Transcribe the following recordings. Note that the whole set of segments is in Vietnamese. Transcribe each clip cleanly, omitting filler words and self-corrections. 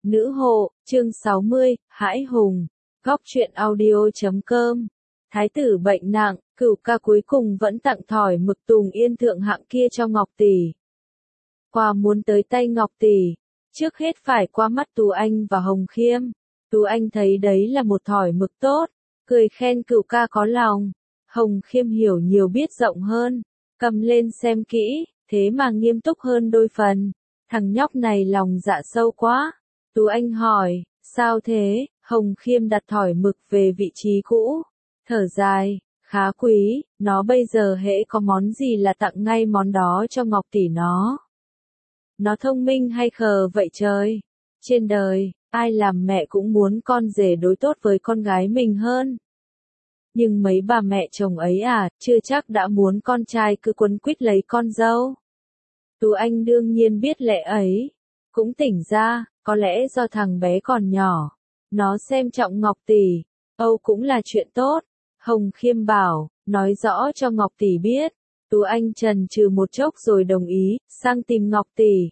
Nữ hộ, chương 60, Hãi Hùng, góc truyện audio.com. Thái tử bệnh nặng, Cửu Ca cuối cùng vẫn tặng thỏi mực Tùng Yên thượng hạng kia cho Ngọc Tỷ. Quà muốn tới tay Ngọc Tỷ, trước hết phải qua mắt Tú Anh và Hồng Khiêm. Tú Anh thấy đấy là một thỏi mực tốt, cười khen Cửu Ca có lòng. Hồng Khiêm hiểu nhiều biết rộng hơn, cầm lên xem kỹ, thế mà nghiêm túc hơn đôi phần. Thằng nhóc này lòng dạ sâu quá. Tú Anh hỏi, sao thế? Hồng Khiêm đặt thỏi mực về vị trí cũ, thở dài, khá quý, nó bây giờ hễ có món gì là tặng ngay món đó cho Ngọc Tỷ nó. Nó thông minh hay khờ vậy trời? Trên đời, ai làm mẹ cũng muốn con rể đối tốt với con gái mình hơn. Nhưng mấy bà mẹ chồng ấy chưa chắc đã muốn con trai cứ quấn quýt lấy con dâu. Tú Anh đương nhiên biết lẽ ấy, cũng tỉnh ra, có lẽ do thằng bé còn nhỏ, nó xem trọng Ngọc Tỷ, cũng là chuyện tốt. Hồng Khiêm bảo, nói rõ cho Ngọc Tỷ biết. Tú Anh chần chừ một chốc rồi đồng ý, sang tìm Ngọc Tỷ.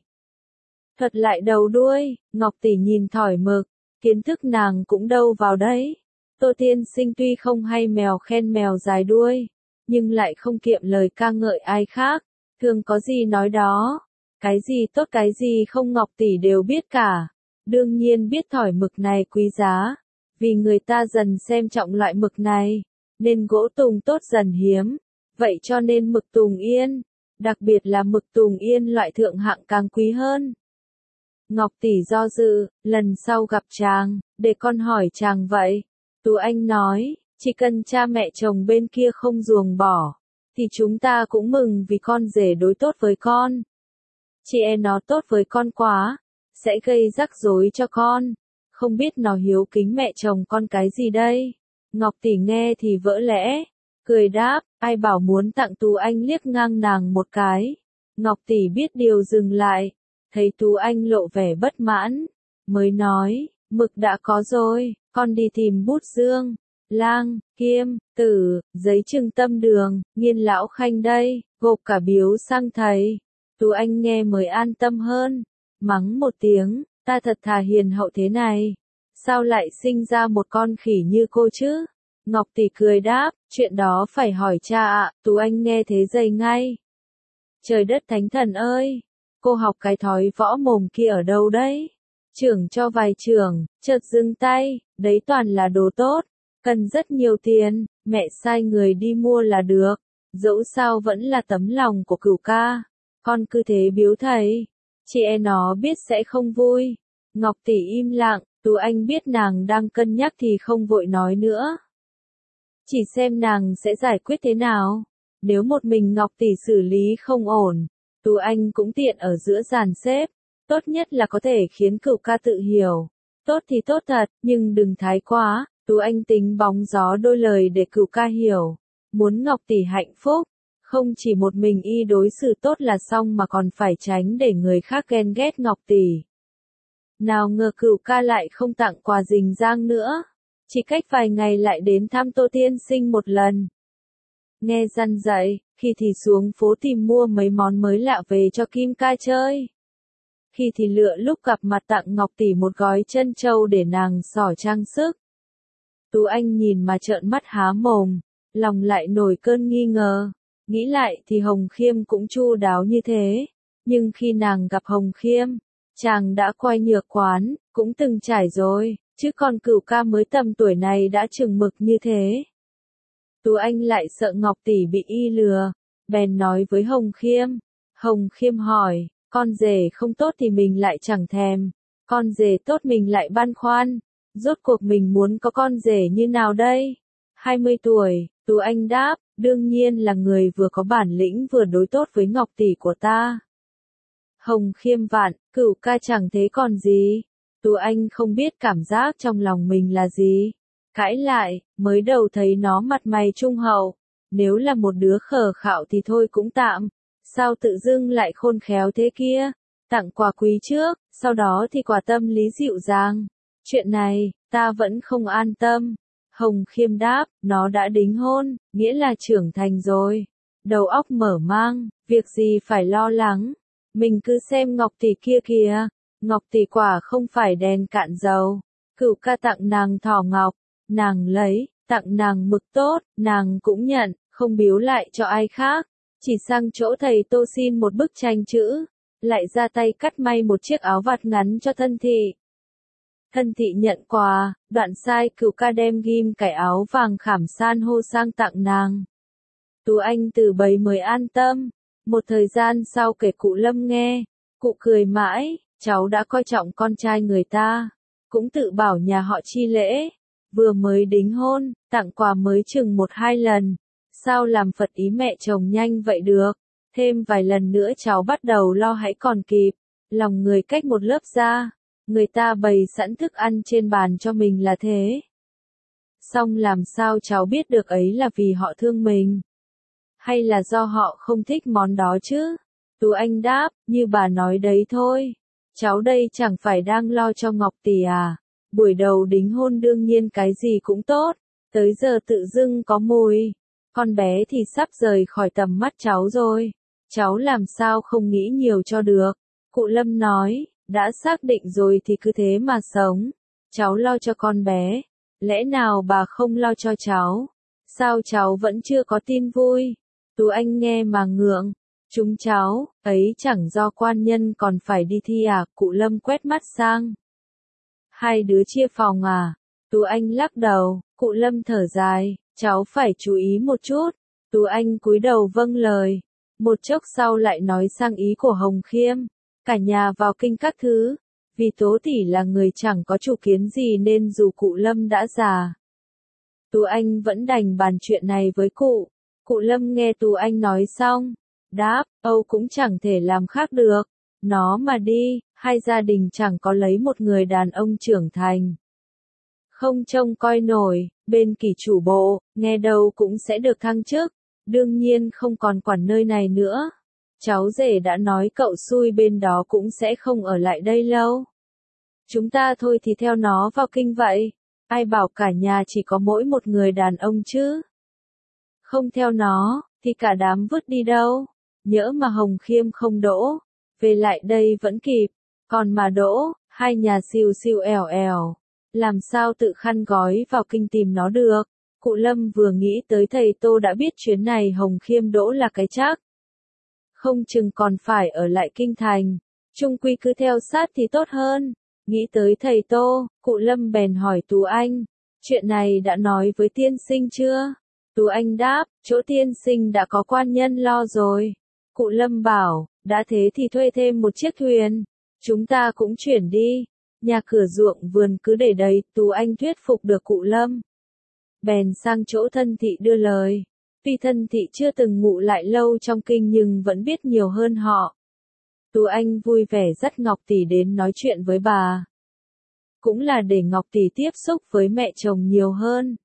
Thuật lại đầu đuôi, Ngọc Tỷ nhìn thỏi mực, kiến thức nàng cũng đâu vào đấy. Tô Tiên Sinh tuy không hay mèo khen mèo dài đuôi, nhưng lại không kiệm lời ca ngợi ai khác, thường có gì nói đó. Cái gì tốt cái gì không Ngọc Tỷ đều biết cả. Đương nhiên biết thỏi mực này quý giá, vì người ta dần xem trọng loại mực này, nên gỗ tùng tốt dần hiếm. Vậy cho nên mực Tùng Yên, đặc biệt là mực Tùng Yên loại thượng hạng càng quý hơn. Ngọc Tỷ do dự, lần sau gặp chàng, để con hỏi chàng vậy. Tú Anh nói, chỉ cần cha mẹ chồng bên kia không ruồng bỏ, thì chúng ta cũng mừng vì con rể đối tốt với con. Chị nó tốt với con quá, sẽ gây rắc rối cho con, không biết nó hiếu kính mẹ chồng con cái gì đây. Ngọc Tỷ nghe thì vỡ lẽ, cười đáp, ai bảo muốn tặng. Tú Anh liếc ngang nàng một cái. Ngọc Tỷ biết điều dừng lại, thấy Tú Anh lộ vẻ bất mãn, mới nói, mực đã có rồi, con đi tìm Bút Dương, Lang, Kiêm, Tử, giấy trưng tâm đường, Nghiên lão khanh đây, gộp cả biếu sang thầy. Tú Anh nghe mới an tâm hơn, mắng một tiếng, ta thật thà hiền hậu thế này, sao lại sinh ra một con khỉ như cô chứ? Ngọc Tỷ cười đáp, chuyện đó phải hỏi cha ạ. Tú Anh nghe thế dậy ngay. Trời đất thánh thần ơi, cô học cái thói võ mồm kia ở đâu đấy? Trưởng cho vài trưởng, chợt dừng tay, đấy toàn là đồ tốt, cần rất nhiều tiền, mẹ sai người đi mua là được, dẫu sao vẫn là tấm lòng của Cửu Ca. Con cứ thế biếu thầy, chị nó biết sẽ không vui. Ngọc Tỷ im lặng, Tú Anh biết nàng đang cân nhắc thì không vội nói nữa. Chỉ xem nàng sẽ giải quyết thế nào. Nếu một mình Ngọc Tỷ xử lý không ổn, Tú Anh cũng tiện ở giữa dàn xếp. Tốt nhất là có thể khiến Cửu Ca tự hiểu. Tốt thì tốt thật, nhưng đừng thái quá. Tú Anh tính bóng gió đôi lời để Cửu Ca hiểu. Muốn Ngọc Tỷ hạnh phúc, không chỉ một mình y đối xử tốt là xong mà còn phải tránh để người khác ghen ghét Ngọc Tỷ. Nào ngờ Cửu Ca lại không tặng quà rình rang nữa, chỉ cách vài ngày lại đến thăm Tô Tiên Sinh một lần. Nghe răn dạy, khi thì xuống phố tìm mua mấy món mới lạ về cho Kim Ca chơi. Khi thì lựa lúc gặp mặt tặng Ngọc Tỷ một gói trân châu để nàng xỏ trang sức. Tú Anh nhìn mà trợn mắt há mồm, lòng lại nổi cơn nghi ngờ. Nghĩ lại thì Hồng Khiêm cũng chu đáo như thế, nhưng khi nàng gặp Hồng Khiêm, chàng đã quay nhược quán, cũng từng trải rồi, chứ còn Cửu Ca mới tầm tuổi này đã chừng mực như thế. Tú Anh lại sợ Ngọc Tỷ bị y lừa, bèn nói với Hồng Khiêm. Hồng Khiêm hỏi, con rể không tốt thì mình lại chẳng thèm, con rể tốt mình lại băn khoăn, rốt cuộc mình muốn có con rể như nào đây? 20 tuổi, Tú Anh đáp, đương nhiên là người vừa có bản lĩnh vừa đối tốt với Ngọc Tỷ của ta. Hồng Khiêm vạn, Cửu Ca chẳng thế còn gì. Tú Anh không biết cảm giác trong lòng mình là gì. Cãi lại, mới đầu thấy nó mặt mày trung hậu, nếu là một đứa khờ khạo thì thôi cũng tạm, sao tự dưng lại khôn khéo thế kia, tặng quà quý trước, sau đó thì quà tâm lý dịu dàng. Chuyện này, ta vẫn không an tâm. Hồng Khiêm đáp, nó đã đính hôn, nghĩa là trưởng thành rồi, đầu óc mở mang, việc gì phải lo lắng, mình cứ xem Ngọc Tỷ kia kìa, Ngọc tỷ quả không phải đèn cạn dầu. Cửu ca tặng nàng thỏ ngọc, nàng lấy, tặng nàng mực tốt, nàng cũng nhận, không biếu lại cho ai khác. Chỉ sang chỗ thầy Tô xin một bức tranh chữ, lại ra tay cắt may một chiếc áo vạt ngắn cho thân thị. Thân thị nhận quà, đoạn sai Cửu ca đem ghim cải áo vàng khảm san hô sang tặng nàng. Tú Anh từ bấy mới an tâm. Một thời gian sau kể cụ Lâm nghe, cụ cười mãi, cháu đã coi trọng con trai người ta, cũng tự bảo nhà họ chi lễ, vừa mới đính hôn, tặng quà mới chừng 1-2 lần, sao làm phật ý mẹ chồng nhanh vậy được, thêm vài lần nữa cháu bắt đầu lo hãy còn kịp, lòng người cách một lớp ra, người ta bày sẵn thức ăn trên bàn cho mình là thế. Xong làm sao cháu biết được ấy là vì họ thương mình? Hay là do họ không thích món đó chứ? Tú Anh đáp, như bà nói đấy thôi. Cháu đây chẳng phải đang lo cho Ngọc tỷ à? Buổi đầu đính hôn đương nhiên cái gì cũng tốt. Tới giờ tự dưng có mùi. Con bé thì sắp rời khỏi tầm mắt cháu rồi. Cháu làm sao không nghĩ nhiều cho được. Cụ Lâm nói, đã xác định rồi thì cứ thế mà sống. Cháu lo cho con bé. Lẽ nào bà không lo cho cháu? Sao cháu vẫn chưa có tin vui? Tú Anh nghe mà ngượng. Chúng cháu, ấy chẳng do quan nhân còn phải đi thi à? Cụ Lâm quét mắt sang. Hai đứa chia phòng à? Tú Anh lắc đầu, cụ Lâm thở dài, cháu phải chú ý một chút. Tú Anh cúi đầu vâng lời. Một chốc sau lại nói sang ý của Hồng Khiêm. Cả nhà vào kinh các thứ. Vì Tố tỷ là người chẳng có chủ kiến gì nên dù cụ Lâm đã già. Tú Anh vẫn đành bàn chuyện này với cụ. Cụ Lâm nghe Tú Anh nói xong. Đáp, Âu cũng chẳng thể làm khác được. Nó mà đi, hai gia đình chẳng có lấy một người đàn ông trưởng thành. Không trông coi nổi, bên kỷ chủ bộ, nghe đâu cũng sẽ được thăng chức. Đương nhiên không còn quản nơi này nữa. Cháu rể đã nói cậu xui bên đó cũng sẽ không ở lại đây lâu. Chúng ta thôi thì theo nó vào kinh vậy. Ai bảo cả nhà chỉ có mỗi một người đàn ông chứ. Không theo nó, thì cả đám vứt đi đâu. Nhỡ mà Hồng Khiêm không đỗ, về lại đây vẫn kịp, còn mà đỗ, hai nhà siêu siêu ẻo ẻo, làm sao tự khăn gói vào kinh tìm nó được. Cụ Lâm vừa nghĩ tới thầy Tô đã biết chuyến này Hồng Khiêm đỗ là cái chắc. Không chừng còn phải ở lại kinh thành, chung quy cứ theo sát thì tốt hơn. Nghĩ tới thầy Tô, cụ Lâm bèn hỏi Tú Anh, chuyện này đã nói với tiên sinh chưa? Tú Anh đáp, chỗ tiên sinh đã có quan nhân lo rồi. Cụ Lâm bảo, đã thế thì thuê thêm một chiếc thuyền. Chúng ta cũng chuyển đi. Nhà cửa ruộng vườn cứ để đấy. Tú Anh thuyết phục được cụ Lâm. Bèn sang chỗ thân thị đưa lời. Tuy thân thị chưa từng ngụ lại lâu trong kinh nhưng vẫn biết nhiều hơn họ. Tú Anh vui vẻ dắt Ngọc tỷ đến nói chuyện với bà. Cũng là để Ngọc tỷ tiếp xúc với mẹ chồng nhiều hơn.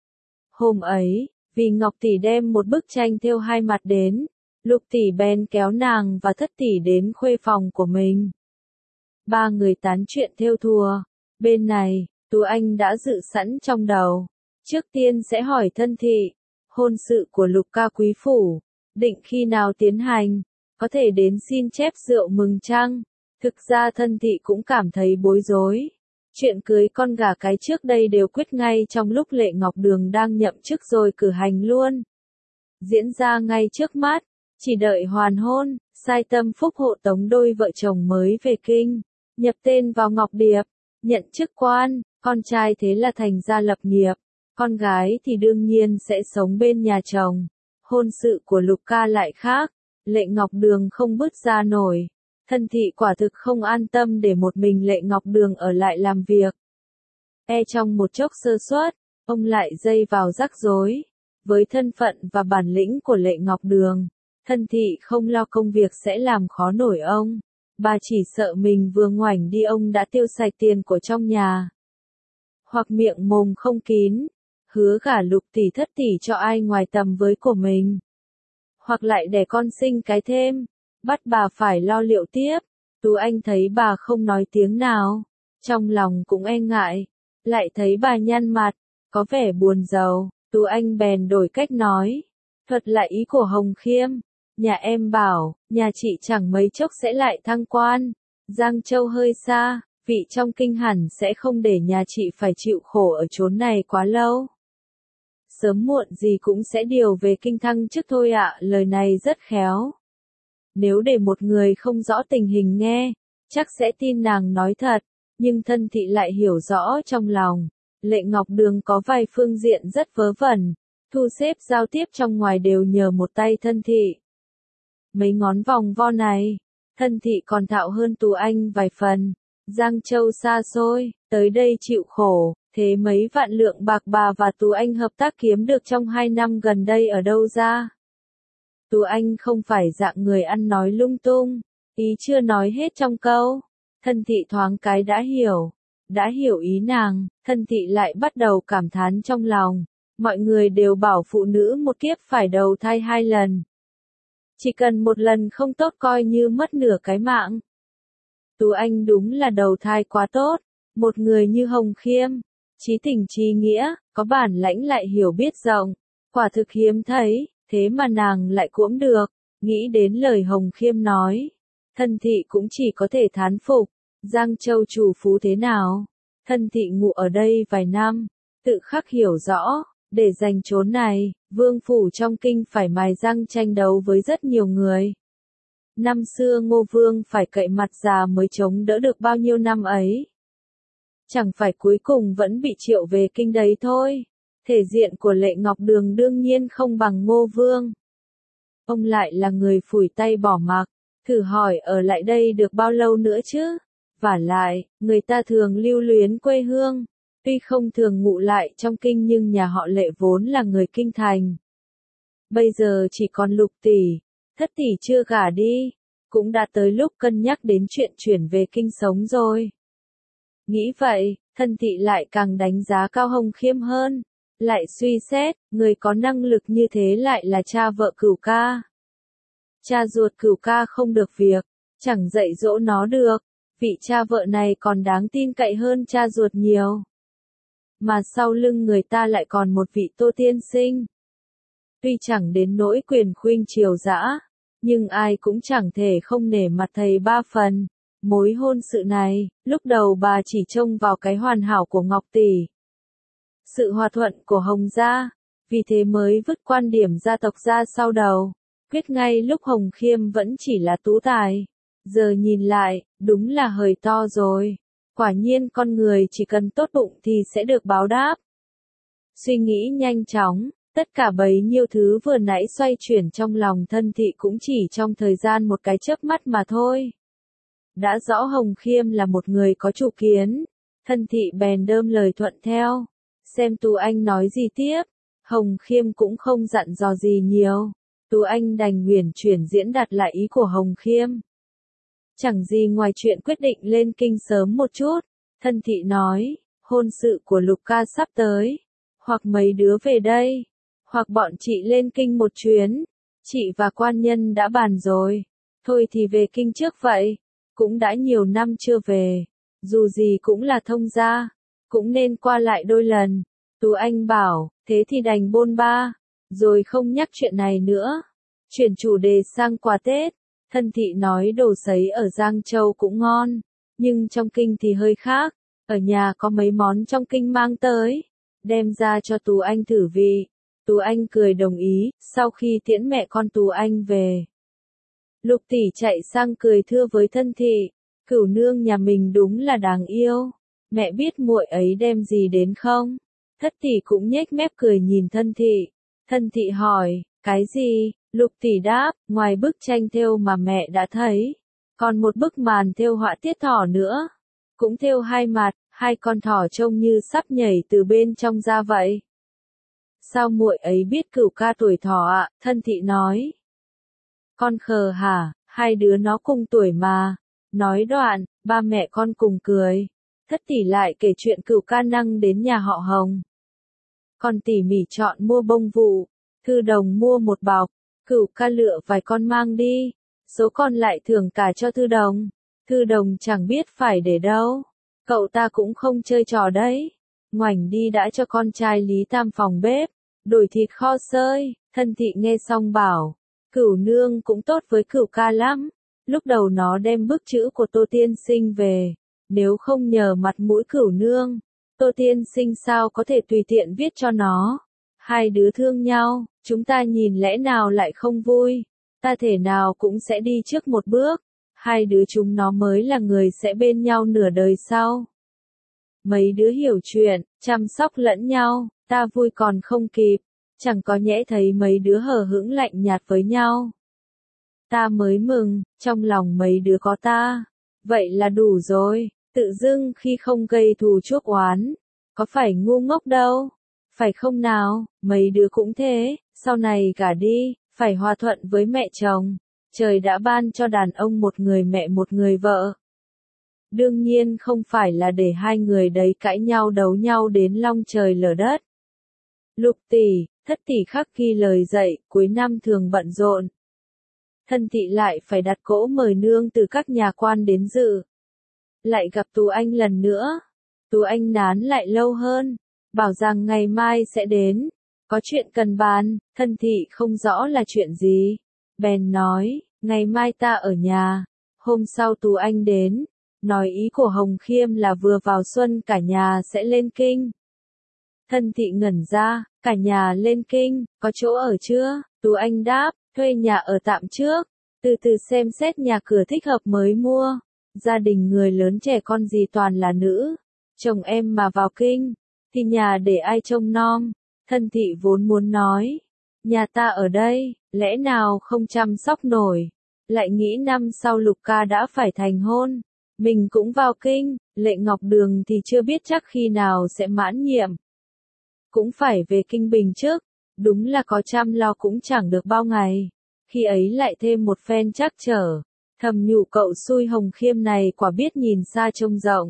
Hôm ấy, vì Ngọc tỷ đem một bức tranh thêu hai mặt đến, Lục tỷ bèn kéo nàng và Thất tỷ đến khuê phòng của mình. Ba người tán chuyện thêu thùa. Bên này, Tú Anh đã dự sẵn trong đầu. Trước tiên sẽ hỏi thân thị, hôn sự của Lục ca quý phủ, định khi nào tiến hành, có thể đến xin chép rượu mừng chăng? Thực ra thân thị cũng cảm thấy bối rối. Chuyện cưới con gà cái trước đây đều quyết ngay trong lúc Lệ Ngọc Đường đang nhậm chức rồi cử hành luôn. Diễn ra ngay trước mắt. Chỉ đợi hoàn hôn, sai tâm phúc hộ tống đôi vợ chồng mới về kinh, nhập tên vào Ngọc Điệp, nhận chức quan, con trai thế là thành gia lập nghiệp, con gái thì đương nhiên sẽ sống bên nhà chồng. Hôn sự của Lục ca lại khác, Lệ Ngọc Đường không bước ra nổi, thân thị quả thực không an tâm để một mình Lệ Ngọc Đường ở lại làm việc. Trong một chốc sơ suất, ông lại dây vào rắc rối, với thân phận và bản lĩnh của Lệ Ngọc Đường. Thân thị không lo công việc sẽ làm khó nổi ông. Bà chỉ sợ mình vừa ngoảnh đi ông đã tiêu sạch tiền của trong nhà. Hoặc miệng mồm không kín, hứa gả Lục tỷ Thất tỷ cho ai ngoài tầm với của mình. Hoặc lại đẻ con sinh cái thêm, bắt bà phải lo liệu tiếp. Tú Anh thấy bà không nói tiếng nào, trong lòng cũng e ngại. Lại thấy bà nhăn mặt, có vẻ buồn rầu, Tú Anh bèn đổi cách nói. Thuật lại ý của Hồng Khiêm. Nhà em bảo, nhà chị chẳng mấy chốc sẽ lại thăng quan. Giang Châu hơi xa, vị trong kinh hẳn sẽ không để nhà chị phải chịu khổ ở chốn này quá lâu. Sớm muộn gì cũng sẽ điều về kinh thăng chức thôi ạ, lời này rất khéo. Nếu để một người không rõ tình hình nghe, chắc sẽ tin nàng nói thật, nhưng Thân Thị lại hiểu rõ trong lòng. Lệ Ngọc Đường có vài phương diện rất vớ vẩn, thu xếp giao tiếp trong ngoài đều nhờ một tay Thân Thị. Mấy ngón vòng vo này, Thân Thị còn thạo hơn Tú Anh vài phần. Giang Châu xa xôi, tới đây chịu khổ, thế mấy vạn lượng bạc bà và Tú Anh hợp tác kiếm được trong 2 năm gần đây ở đâu ra? Tú Anh không phải dạng người ăn nói lung tung, ý chưa nói hết trong câu. Thân Thị thoáng cái đã hiểu ý nàng, Thân Thị lại bắt đầu cảm thán trong lòng. Mọi người đều bảo phụ nữ một kiếp phải đầu thai 2 lần. Chỉ cần một lần không tốt coi như mất nửa cái mạng. Tú Anh đúng là đầu thai quá tốt, một người như Hồng Khiêm, chí tình chí nghĩa, có bản lãnh lại hiểu biết rộng, quả thực hiếm thấy, thế mà nàng lại cũng được. Nghĩ đến lời Hồng Khiêm nói, Thân Thị cũng chỉ có thể thán phục. Giang Châu chủ phú thế nào? Thân Thị ngụ ở đây vài năm, tự khắc hiểu rõ, để giành chốn này, vương phủ trong kinh phải mài răng tranh đấu với rất nhiều người. Năm xưa Ngô Vương phải cậy mặt già mới chống đỡ được bao nhiêu năm ấy. Chẳng phải cuối cùng vẫn bị triệu về kinh đấy thôi. Thể diện của Lệ Ngọc Đường đương nhiên không bằng Ngô Vương. Ông lại là người phủi tay bỏ mặc, thử hỏi ở lại đây được bao lâu nữa chứ? Vả lại, người ta thường lưu luyến quê hương, tuy không thường ngụ lại trong kinh nhưng nhà họ Lệ vốn là người kinh thành. Bây giờ chỉ còn Lục tỷ, Thất tỷ chưa gả đi, cũng đã tới lúc cân nhắc đến chuyện chuyển về kinh sống rồi. Nghĩ vậy, Thân Thị lại càng đánh giá cao Hồng Khiêm hơn, lại suy xét, người có năng lực như thế lại là cha vợ Cửu ca. Cha ruột Cửu ca không được việc, chẳng dạy dỗ nó được, vị cha vợ này còn đáng tin cậy hơn cha ruột nhiều. Mà sau lưng người ta lại còn một vị Tô tiên sinh. Tuy chẳng đến nỗi quyền khuynh triều dã, nhưng ai cũng chẳng thể không nể mặt thầy ba phần. Mối hôn sự này, lúc đầu bà chỉ trông vào cái hoàn hảo của Ngọc tỷ, sự hòa thuận của Hồng gia, vì thế mới vứt quan điểm gia tộc ra sau đầu, quyết ngay lúc Hồng Khiêm vẫn chỉ là tú tài. Giờ nhìn lại, đúng là hời to rồi. Quả nhiên con người chỉ cần tốt bụng thì sẽ được báo đáp. Suy nghĩ nhanh chóng, tất cả bấy nhiêu thứ vừa nãy xoay chuyển trong lòng Thân Thị cũng chỉ trong thời gian một cái chớp mắt mà thôi. Đã rõ Hồng Khiêm là một người có chủ kiến, Thân Thị bèn đơm lời thuận theo. Xem Tú Anh nói gì tiếp, Hồng Khiêm cũng không dặn dò gì nhiều. Tú Anh đành huyền chuyển diễn đạt lại ý của Hồng Khiêm. Chẳng gì ngoài chuyện quyết định lên kinh sớm một chút, Thân Thị nói, hôn sự của Lục ca sắp tới, hoặc mấy đứa về đây, hoặc bọn chị lên kinh một chuyến, chị và quan nhân đã bàn rồi, thôi thì về kinh trước vậy, cũng đã nhiều năm chưa về, dù gì cũng là thông gia, cũng nên qua lại đôi lần. Tú Anh bảo, thế thì đành bôn ba, rồi không nhắc chuyện này nữa, chuyển chủ đề sang quà Tết. Thân Thị nói đồ sấy ở Giang Châu cũng ngon, nhưng trong kinh thì hơi khác, ở nhà có mấy món trong kinh mang tới, đem ra cho Tú Anh thử vị. Tú Anh cười đồng ý, sau khi tiễn mẹ con Tú Anh về. Lục tỷ chạy sang cười thưa với Thân Thị, Cửu nương nhà mình đúng là đáng yêu, mẹ biết muội ấy đem gì đến không? Thất tỷ cũng nhếch mép cười nhìn Thân Thị. Thân Thị hỏi, cái gì? Lục tỷ đáp, ngoài bức tranh thêu mà mẹ đã thấy, còn một bức màn thêu họa tiết thỏ nữa, cũng thêu hai mặt, hai con thỏ trông như sắp nhảy từ bên trong ra vậy. Sao muội ấy biết Cửu ca tuổi thỏ ạ? Thân Thị nói. Con khờ hả, hai đứa nó cùng tuổi mà. Nói đoạn, ba mẹ con cùng cười. Thất tỷ lại kể chuyện Cửu ca năng đến nhà họ Hồng. Con tỉ mỉ chọn mua bông vụ, Thư Đồng mua một bọc, Cửu ca lựa vài con mang đi, số còn lại thưởng cả cho Thư Đồng. Thư Đồng chẳng biết phải để đâu, cậu ta cũng không chơi trò đấy. Ngoảnh đi đã cho con trai Lý Tam phòng bếp, đổi thịt kho sơi. Thân Thị nghe xong bảo, Cửu nương cũng tốt với Cửu ca lắm, Lúc đầu nó đem bức chữ của Tô Tiên Sinh về, nếu không nhờ mặt mũi Cửu Nương, Tô Tiên Sinh sao có thể tùy tiện viết cho nó. Hai đứa thương nhau, chúng ta nhìn lẽ nào lại không vui, ta thể nào cũng sẽ đi trước một bước, hai đứa chúng nó mới là người sẽ bên nhau nửa đời sau. Mấy đứa hiểu chuyện, chăm sóc lẫn nhau, ta vui còn không kịp, chẳng có nhẽ thấy mấy đứa hờ hững lạnh nhạt với nhau. Ta mới mừng, trong lòng mấy đứa có ta, vậy là đủ rồi, tự dưng khi không gây thù chuốc oán, có phải ngu ngốc đâu, phải không nào, mấy đứa cũng thế, sau này cả đi, phải hòa thuận với mẹ chồng, trời đã ban cho đàn ông một người mẹ một người vợ. Đương nhiên không phải là để hai người đấy cãi nhau đấu nhau đến long trời lở đất. Lục tỷ, thất tỷ khắc ghi lời dạy, cuối năm thường bận rộn. Thân thị lại phải đặt cỗ mời nương từ các nhà quan đến dự. Lại gặp Tú Anh lần nữa. Tú Anh nán lại lâu hơn, bảo rằng ngày mai sẽ đến. Có chuyện cần bàn, thân thị không rõ là chuyện gì. Bèn nói, ngày mai ta ở nhà. Hôm sau Tú Anh đến, nói ý của Hồng Khiêm là vừa vào xuân cả nhà sẽ lên kinh. Thân thị ngẩn ra, cả nhà lên kinh, có chỗ ở chưa? Tú Anh đáp, thuê nhà ở tạm trước, từ từ xem xét nhà cửa thích hợp mới mua. Gia đình người lớn trẻ con gì toàn là nữ. Chồng em mà vào kinh, thì nhà để ai trông nom? Thân thị vốn muốn nói, nhà ta ở đây, lẽ nào không chăm sóc nổi? Lại nghĩ năm sau Lục ca đã phải thành hôn, mình cũng vào kinh, Lệ Ngọc Đường thì chưa biết chắc khi nào sẽ mãn nhiệm. Cũng phải về kinh Bình trước, đúng là có chăm lo cũng chẳng được bao ngày. Khi ấy lại thêm một phen trắc trở, thầm nhủ cậu xui Hồng Khiêm này quả biết nhìn xa trông rộng.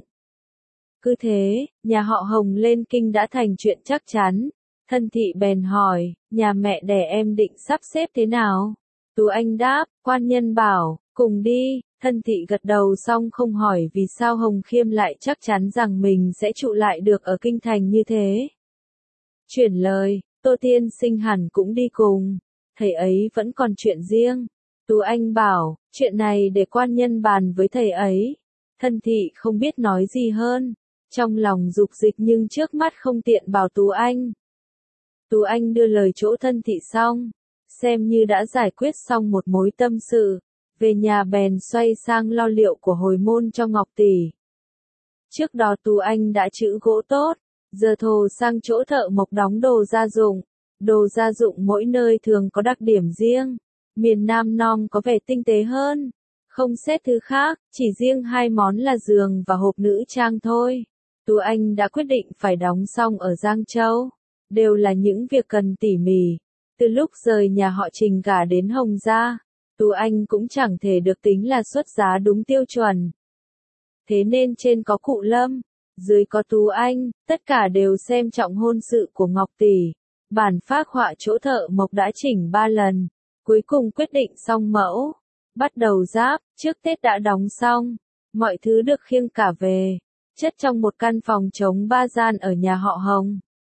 Cứ thế, nhà họ Hồng lên kinh đã thành chuyện chắc chắn. Thân thị bèn hỏi, nhà mẹ đẻ em định sắp xếp thế nào? Tú Anh đáp, quan nhân bảo, cùng đi. Thân thị gật đầu xong không hỏi vì sao Hồng Khiêm lại chắc chắn rằng mình sẽ trụ lại được ở kinh thành như thế. Chuyển lời, Tô Tiên Sinh hẳn cũng đi cùng. Thầy ấy vẫn còn chuyện riêng. Tú Anh bảo, chuyện này để quan nhân bàn với thầy ấy. Thân thị không biết nói gì hơn. Trong lòng dục dịch nhưng trước mắt không tiện bảo Tú Anh. Tú Anh đưa lời chỗ thân thị xong, xem như đã giải quyết xong một mối tâm sự. Về nhà bèn xoay sang lo liệu của hồi môn cho Ngọc tỷ. Trước đó Tú Anh đã trữ gỗ tốt, giờ thồ sang chỗ thợ mộc đóng đồ gia dụng. Đồ gia dụng mỗi nơi thường có đặc điểm riêng. Miền Nam Nom có vẻ tinh tế hơn. Không xét thứ khác, chỉ riêng hai món là giường và hộp nữ trang thôi. Tú Anh đã quyết định phải đóng xong ở Giang Châu. Đều là những việc cần tỉ mỉ. Từ lúc rời nhà họ Trình cả đến Hồng Gia, Tú Anh cũng chẳng thể được tính là xuất giá đúng tiêu chuẩn. Thế nên trên có cụ Lâm, dưới có Tú Anh, tất cả đều xem trọng hôn sự của Ngọc tỷ. Bản phác họa chỗ thợ mộc đã chỉnh 3 lần, cuối cùng quyết định xong mẫu. Bắt đầu ráp, trước Tết đã đóng xong, mọi thứ được khiêng cả về, chất trong một căn phòng trống 3 gian ở nhà họ Hồng.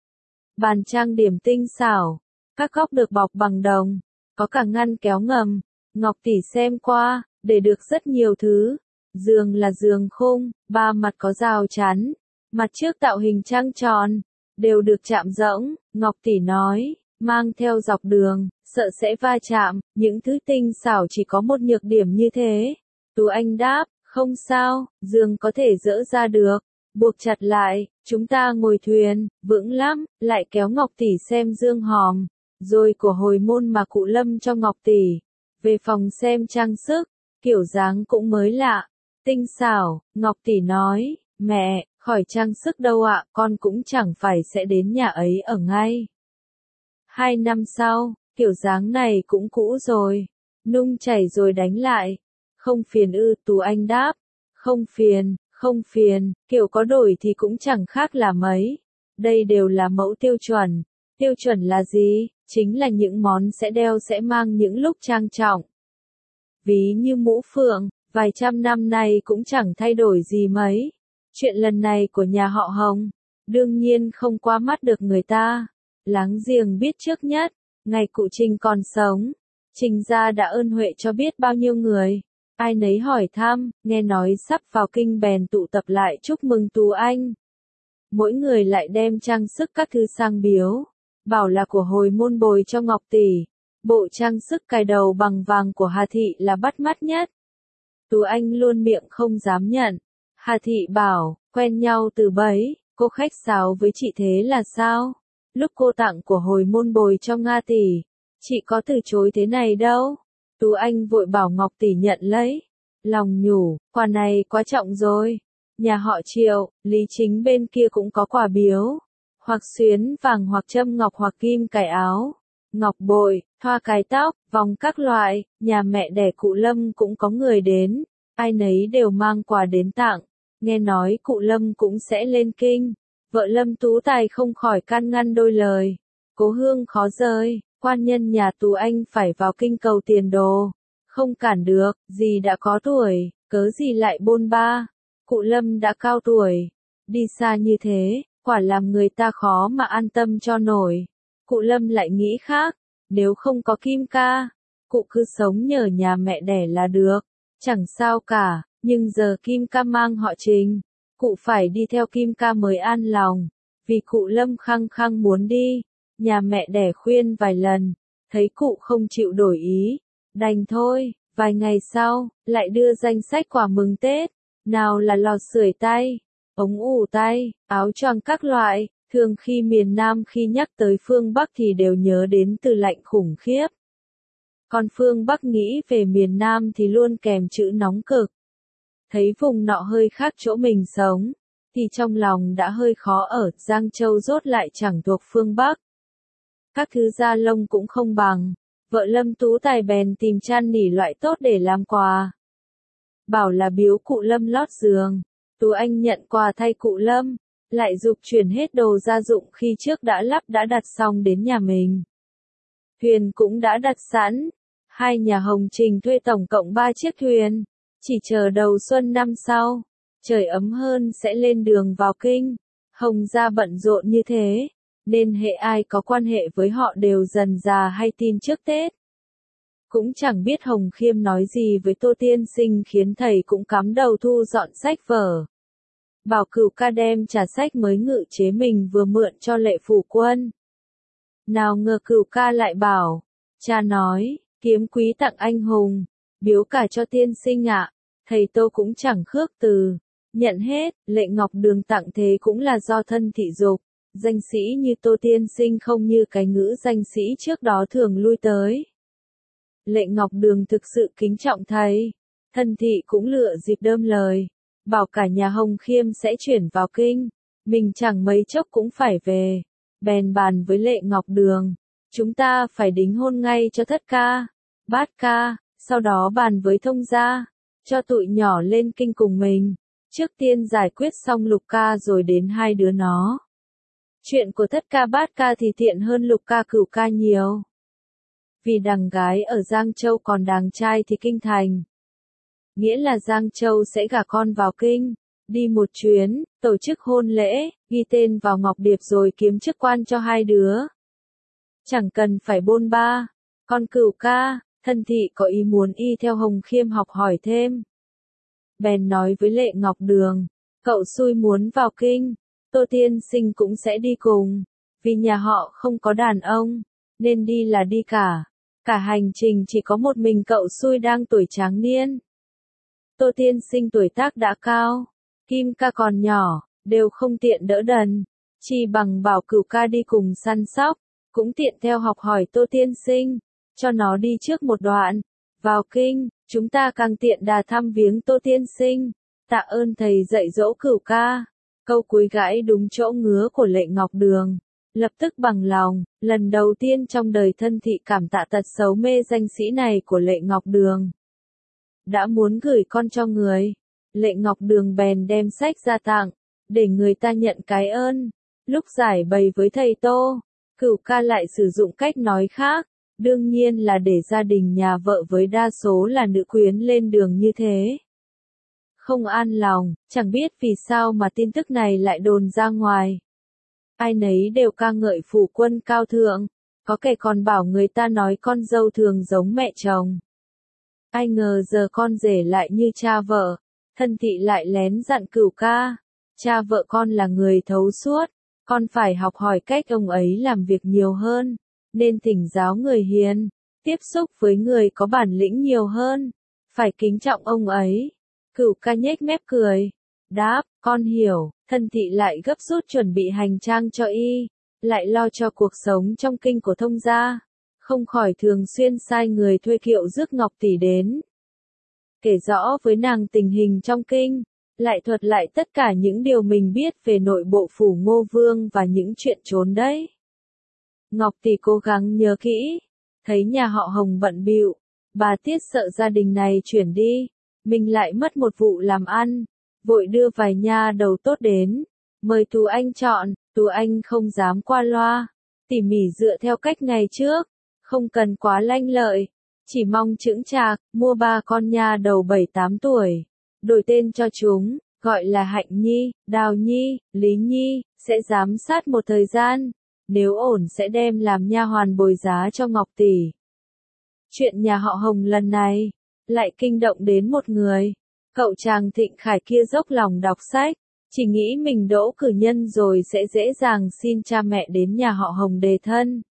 Bàn trang điểm tinh xảo, các góc được bọc bằng đồng, có cả ngăn kéo ngầm. Ngọc tỷ xem qua, để được rất nhiều thứ. Giường là giường khung, 3 mặt có rào chắn, mặt trước tạo hình trăng tròn, đều được chạm rỗng. Ngọc tỷ nói, mang theo dọc đường, sợ sẽ va chạm, những thứ tinh xảo chỉ có một nhược điểm như thế. Tú Anh đáp, không sao, giường có thể dỡ ra được, buộc chặt lại, chúng ta ngồi thuyền, vững lắm. Lại kéo Ngọc tỷ xem dương hòm, rồi của hồi môn mà cụ Lâm cho Ngọc tỷ. Về phòng xem trang sức, kiểu dáng cũng mới lạ, tinh xảo. Ngọc tỷ nói, mẹ, khỏi trang sức đâu ạ, con cũng chẳng phải sẽ đến nhà ấy ở ngay. 2 năm sau, kiểu dáng này cũng cũ rồi, nung chảy rồi đánh lại. Không phiền ư? Tú Anh đáp, không phiền, không phiền, kiểu có đổi thì cũng chẳng khác là mấy. Đây đều là mẫu tiêu chuẩn. Tiêu chuẩn là gì? Chính là những món sẽ đeo sẽ mang những lúc trang trọng. Ví như mũ phượng, vài trăm năm nay cũng chẳng thay đổi gì mấy. Chuyện lần này của nhà họ Hồng, đương nhiên không qua mắt được người ta. Láng giềng biết trước nhất, ngày cụ Trình còn sống, Trình gia đã ơn huệ cho biết bao nhiêu người. Ai nấy hỏi thăm, nghe nói sắp vào kinh bèn tụ tập lại chúc mừng Tú Anh. Mỗi người lại đem trang sức các thứ sang biếu, bảo là của hồi môn bồi cho Ngọc tỷ. Bộ trang sức cài đầu bằng vàng của Hà Thị là bắt mắt nhất. Tú Anh luôn miệng không dám nhận. Hà Thị bảo, quen nhau từ bấy, cô khách sáo với chị thế là sao? Lúc cô tặng của hồi môn bồi cho Nga tỷ, chị có từ chối thế này đâu. Tú Anh vội bảo Ngọc tỷ nhận lấy. Lòng nhủ, quà này quá trọng rồi. Nhà họ Triệu, Lý Chính bên kia cũng có quà biếu. Hoặc xuyến vàng hoặc châm ngọc hoặc kim cài áo. Ngọc bội, thoa cài tóc, vòng các loại, nhà mẹ đẻ cụ Lâm cũng có người đến. Ai nấy đều mang quà đến tặng. Nghe nói cụ Lâm cũng sẽ lên kinh. Vợ Lâm Tú Tài không khỏi can ngăn đôi lời. Cố hương khó rời, quan nhân nhà Tú Anh phải vào kinh cầu tiền đồ. Không cản được, dì đã có tuổi, cớ gì lại bôn ba. Cụ Lâm đã cao tuổi, đi xa như thế, quả làm người ta khó mà an tâm cho nổi. Cụ Lâm lại nghĩ khác, nếu không có Kim ca, cụ cứ sống nhờ nhà mẹ đẻ là được, chẳng sao cả, nhưng giờ Kim ca mang họ Trình, cụ phải đi theo Kim ca mới an lòng, vì cụ Lâm khăng khăng muốn đi, nhà mẹ đẻ khuyên vài lần, thấy cụ không chịu đổi ý, đành thôi, vài ngày sau, lại đưa danh sách quà mừng Tết, nào là lò sưởi tay, ống ủ tay, áo choàng các loại. Thường khi miền Nam khi nhắc tới phương Bắc thì đều nhớ đến từ lạnh khủng khiếp. Còn phương Bắc nghĩ về miền Nam thì luôn kèm chữ nóng cực. Thấy vùng nọ hơi khác chỗ mình sống, thì trong lòng đã hơi khó ở, Giang Châu rốt lại chẳng thuộc phương Bắc. Các thứ da lông cũng không bằng, vợ Lâm Tú Tài bèn tìm chăn nỉ loại tốt để làm quà. Bảo là biếu cụ Lâm lót giường, Tú Anh nhận quà thay cụ Lâm. Lại giục chuyển hết đồ gia dụng khi trước đã lắp đã đặt xong đến nhà mình. Thuyền cũng đã đặt sẵn. Hai nhà Hồng Trình thuê tổng cộng 3 chiếc thuyền. Chỉ chờ đầu xuân năm sau. Trời ấm hơn sẽ lên đường vào kinh. Hồng gia bận rộn như thế. Nên hệ ai có quan hệ với họ đều dần già hay tin trước Tết. Cũng chẳng biết Hồng Khiêm nói gì với Tô Tiên Sinh khiến thầy cũng cắm đầu thu dọn sách vở. Bảo Cửu ca đem trả sách mới ngự chế mình vừa mượn cho Lệ Phủ Quân. Nào ngờ Cửu ca lại bảo, cha nói, kiếm quý tặng anh hùng, biếu cả cho tiên sinh ạ, thầy Tô cũng chẳng khước từ, nhận hết, Lệ Ngọc Đường tặng thế cũng là do thân thị dục, danh sĩ như Tô tiên sinh không như cái ngữ danh sĩ trước đó thường lui tới. Lệ Ngọc Đường thực sự kính trọng thầy, thân thị cũng lựa dịp đơm lời. Bảo cả nhà Hồng Khiêm sẽ chuyển vào kinh, mình chẳng mấy chốc cũng phải về, bèn bàn với Lệ Ngọc Đường, chúng ta phải đính hôn ngay cho Thất ca, Bát ca, sau đó bàn với Thông gia, cho tụi nhỏ lên kinh cùng mình, trước tiên giải quyết xong Lục ca rồi đến hai đứa nó. Chuyện của Thất ca Bát ca thì tiện hơn Lục ca Cửu ca nhiều. Vì đằng gái ở Giang Châu còn đàng trai thì kinh thành. Nghĩa là Giang Châu sẽ gả con vào kinh, đi một chuyến, tổ chức hôn lễ, ghi tên vào ngọc điệp rồi kiếm chức quan cho hai đứa. Chẳng cần phải bôn ba. Con Cửu ca, thân thị có ý muốn y theo Hồng Khiêm học hỏi thêm. Bèn nói với Lệ Ngọc Đường, cậu xui muốn vào kinh, Tô tiên sinh cũng sẽ đi cùng, vì nhà họ không có đàn ông, nên đi là đi cả. Cả hành trình chỉ có một mình cậu xui đang tuổi tráng niên. Tô tiên sinh tuổi tác đã cao, Kim ca còn nhỏ, đều không tiện đỡ đần, chỉ bằng bảo Cửu ca đi cùng săn sóc, cũng tiện theo học hỏi Tô tiên sinh, cho nó đi trước một đoạn, vào kinh, chúng ta càng tiện đà thăm viếng Tô tiên sinh, tạ ơn thầy dạy dỗ Cửu ca. Câu cuối gãi đúng chỗ ngứa của Lệ Ngọc Đường, lập tức bằng lòng, lần đầu tiên trong đời thân thị cảm tạ tật xấu mê danh sĩ này của Lệ Ngọc Đường. Đã muốn gửi con cho người, Lệ Ngọc Đường bèn đem sách ra tặng, để người ta nhận cái ơn. Lúc giải bày với thầy Tô, Cửu ca lại sử dụng cách nói khác, đương nhiên là để gia đình nhà vợ với đa số là nữ quyến lên đường như thế. Không an lòng, chẳng biết vì sao mà tin tức này lại đồn ra ngoài. Ai nấy đều ca ngợi phủ quân cao thượng, có kẻ còn bảo người ta nói con dâu thường giống mẹ chồng. Ai ngờ giờ con rể lại như cha vợ, Thân Thị lại lén dặn Cửu ca, cha vợ con là người thấu suốt, con phải học hỏi cách ông ấy làm việc nhiều hơn, nên thỉnh giáo người hiền, tiếp xúc với người có bản lĩnh nhiều hơn, phải kính trọng ông ấy. Cửu ca nhếch mép cười, đáp, con hiểu. Thân Thị lại gấp rút chuẩn bị hành trang cho y, lại lo cho cuộc sống trong kinh của thông gia, không khỏi thường xuyên sai người thuê kiệu rước Ngọc tỷ đến, kể rõ với nàng tình hình trong kinh, lại thuật lại tất cả những điều mình biết về nội bộ phủ Ngô Vương và những chuyện trốn đấy. Ngọc tỷ cố gắng nhớ kỹ, thấy nhà họ Hồng bận bịu, bà Tiết sợ gia đình này chuyển đi, mình lại mất một vụ làm ăn, vội đưa vài nha đầu tốt đến, mời Tú Anh chọn. Tú Anh không dám qua loa, tỉ mỉ dựa theo cách ngày trước, không cần quá lanh lợi, chỉ mong chững chạc, mua 3 con nha đầu 7-8 tuổi, đổi tên cho chúng, gọi là Hạnh Nhi, Đào Nhi, Lý Nhi, sẽ giám sát một thời gian, nếu ổn sẽ đem làm nha hoàn bồi giá cho Ngọc tỷ. Chuyện nhà họ Hồng lần này, lại kinh động đến một người, cậu chàng Thịnh Khải kia dốc lòng đọc sách, chỉ nghĩ mình đỗ cử nhân rồi sẽ dễ dàng xin cha mẹ đến nhà họ Hồng đề thân.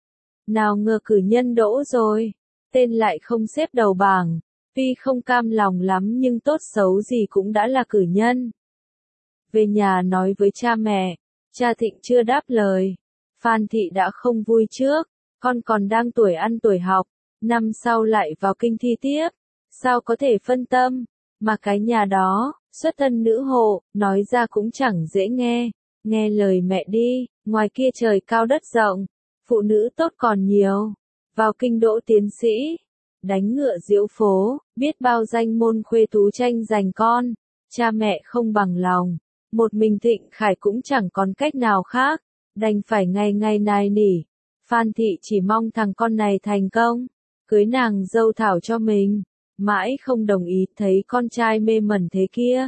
Nào ngờ cử nhân đỗ rồi, tên lại không xếp đầu bảng, tuy không cam lòng lắm nhưng tốt xấu gì cũng đã là cử nhân. Về nhà nói với cha mẹ, cha Thịnh chưa đáp lời, Phan Thị đã không vui trước, con còn đang tuổi ăn tuổi học, năm sau lại vào kinh thi tiếp, sao có thể phân tâm, mà cái nhà đó, xuất thân nữ hộ, nói ra cũng chẳng dễ nghe lời mẹ đi, ngoài kia trời cao đất rộng, phụ nữ tốt còn nhiều, vào kinh đỗ tiến sĩ, đánh ngựa diễu phố, biết bao danh môn khuê tú tranh giành con, cha mẹ không bằng lòng, một mình Thịnh Khải cũng chẳng còn cách nào khác, đành phải ngày ngày nài nỉ, Phan Thị chỉ mong thằng con này thành công, cưới nàng dâu Thảo cho mình. Mãi không đồng ý, thấy con trai mê mẩn thế kia.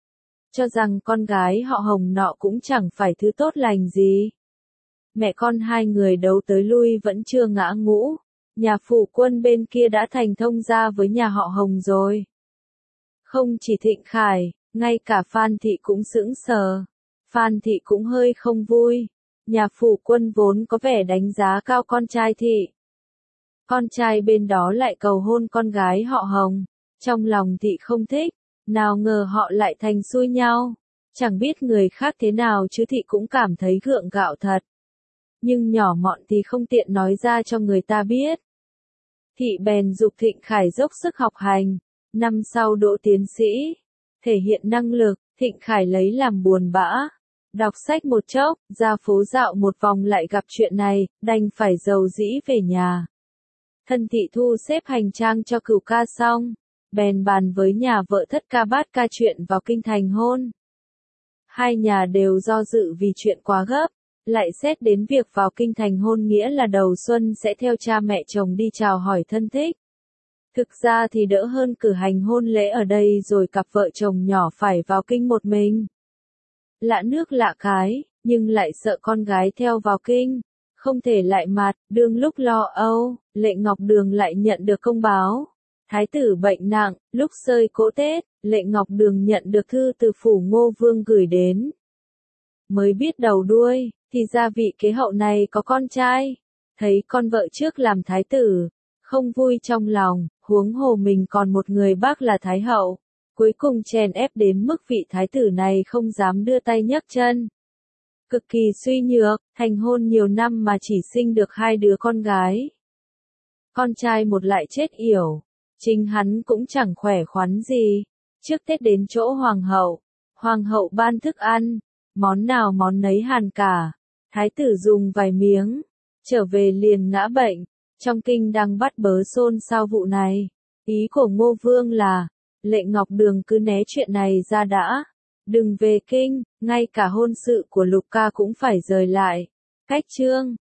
Cho rằng con gái họ Hồng nọ cũng chẳng phải thứ tốt lành gì. Mẹ con hai người đấu tới lui vẫn chưa ngã ngũ, nhà Phủ Quân bên kia đã thành thông gia với nhà họ Hồng rồi. Không chỉ Thịnh Khải, ngay cả Phan Thị cũng sững sờ. Phan Thị cũng hơi không vui, nhà Phủ Quân vốn có vẻ đánh giá cao con trai Thị. Con trai bên đó lại cầu hôn con gái họ Hồng, trong lòng Thị không thích, nào ngờ họ lại thành xui nhau, chẳng biết người khác thế nào chứ Thị cũng cảm thấy gượng gạo thật. Nhưng nhỏ mọn thì không tiện nói ra cho người ta biết. Thị bèn giục Thịnh Khải dốc sức học hành, năm sau đỗ tiến sĩ, thể hiện năng lực, Thịnh Khải lấy làm buồn bã. Đọc sách một chốc, ra phố dạo một vòng lại gặp chuyện này, đành phải rầu rĩ về nhà. Thân Thị thu xếp hành trang cho Cửu ca xong, bèn bàn với nhà vợ Thất ca Bát ca chuyện vào kinh thành hôn. Hai nhà đều do dự vì chuyện quá gấp, lại xét đến việc vào kinh thành hôn nghĩa là đầu xuân sẽ theo cha mẹ chồng đi chào hỏi thân thích. Thực ra thì đỡ hơn cử hành hôn lễ ở đây rồi cặp vợ chồng nhỏ phải vào kinh một mình. Lạ nước lạ cái, nhưng lại sợ con gái theo vào kinh. Không thể lại mặt, đương lúc lo âu, Lệ Ngọc Đường lại nhận được công báo. Thái tử bệnh nặng, lúc sơi cỗ Tết, Lệ Ngọc Đường nhận được thư từ phủ Ngô Vương gửi đến. Mới biết đầu đuôi, thì ra vị kế hậu này có con trai. Thấy con vợ trước làm thái tử, không vui trong lòng, huống hồ mình còn một người bác là thái hậu. Cuối cùng chèn ép đến mức vị thái tử này không dám đưa tay nhấc chân. Cực kỳ suy nhược, thành hôn nhiều năm mà chỉ sinh được 2 đứa con gái. Con trai một lại chết yểu, chính hắn cũng chẳng khỏe khoắn gì. Trước Tết đến chỗ hoàng hậu ban thức ăn, món nào món nấy hàn cả. Thái tử dùng vài miếng, trở về liền ngã bệnh, trong kinh đang bắt bớ xôn xao vụ này. Ý của Ngô Vương là, Lệ Ngọc Đường cứ né chuyện này ra đã. Đừng về kinh, ngay cả hôn sự của Lục ca cũng phải rời lại. Cách chương